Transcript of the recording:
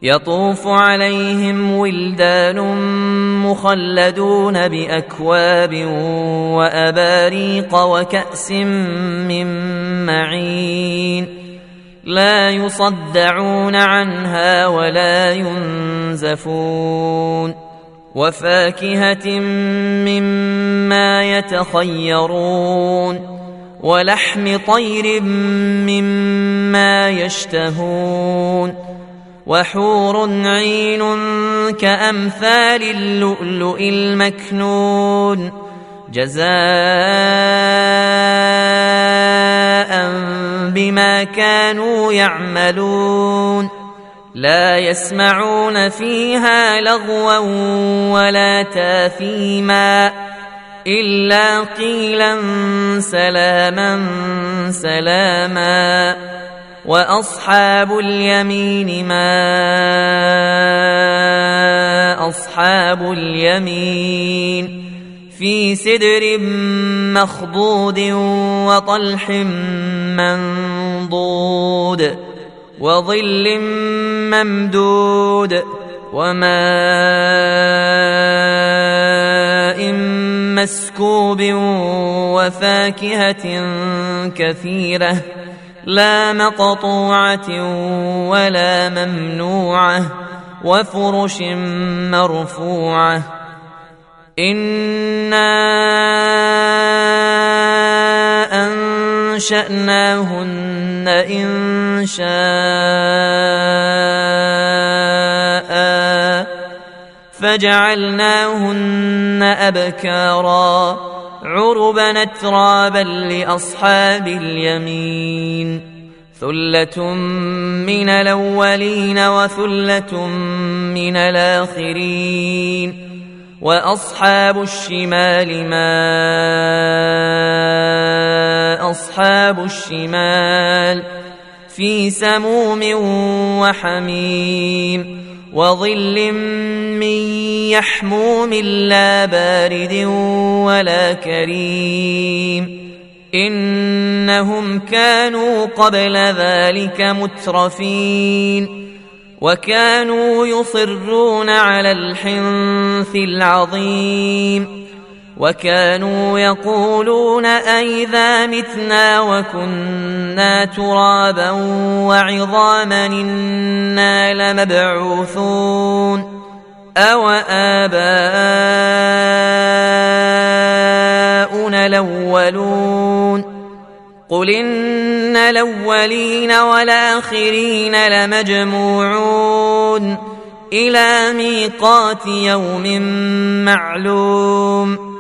يطوف عليهم ولدان مخلدون بأكواب وأباريق وكأس من معين لا يصدعون عنها ولا ينزفون وفاكهة مما يتخيرون ولحم طير مما يشتهون وحور عين كأمثال اللؤلؤ المكنون جزاء بما كانوا يعملون لا يسمعون فيها لغوا ولا تاثيما إلا قيلا سلاما سلاما وأصحاب اليمين ما أصحاب اليمين في سدر مخضود وطلح منضود وظل ممدود وماء مسكوب وفاكهة كثيرة لا مقطوعة ولا ممنوعة وفرش مرفوعة إنا أنشأناهن إنشاء فجعلناهن أبكارا عربا أترابا لأصحاب اليمين ثلة من الأولين وثلة من الآخرين وأصحاب الشمال ما أصحاب الشمال في سموم وحميم وظل من يحموم لا بارد ولا كريم إنهم كانوا قبل ذلك مترفين وكانوا يصرون على الحنث العظيم وكانوا يقولون أئذا متنا وكنا ترابا وعظاما إنا لمبعوثون أو آباؤنا الأولون قل إن الأولين والآخرين لمجموعون إلى ميقات يوم معلوم